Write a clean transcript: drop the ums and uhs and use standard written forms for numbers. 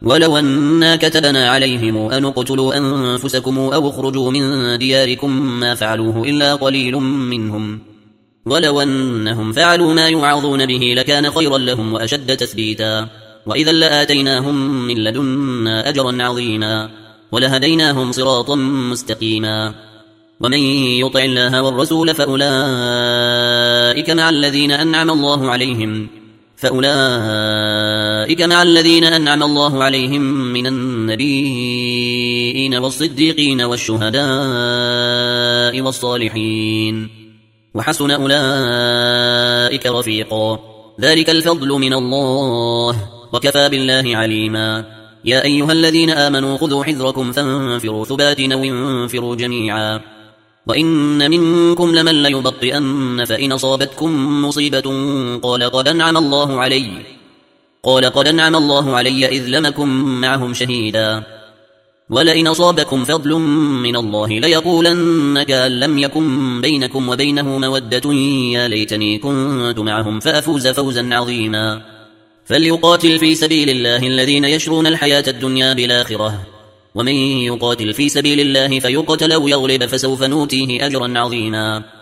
ولو أنا كتبنا عليهم أن اقتلوا أنفسكم أو اخرجوا من دياركم ما فعلوه إلا قليل منهم ولو أنهم فعلوا ما يوعظون به لكان خيرا لهم وأشد تثبيتا وإذا لآتيناهم من لدنا أجرا عظيما ولهديناهم صراطا مستقيما ومن يطع الله والرسول فأولئك مع الذين أنعم الله عليهم من النبيين والصديقين والشهداء والصالحين وحسن أولئك رفيقا ذلك الفضل من الله وكفى بالله عليما يا أيها الذين آمنوا خذوا حذركم فانفروا ثبات أو انفروا جميعا وإن منكم لمن ليبطئن فإن أصابتكم مصيبة قال قد أنعم الله علي إذ لم أكن معهم شهيدا ولئن أصابكم فضل من الله ليقولن كأن لم يكن بينكم وبينه مودة يا ليتني كنت معهم فأفوز فوزا عظيما فليقاتل في سبيل الله الذين يشرون الحياة الدنيا بالآخرة ومن يقاتل في سبيل الله فيقتل أو يغلب فسوف نؤتيه أجرا عظيما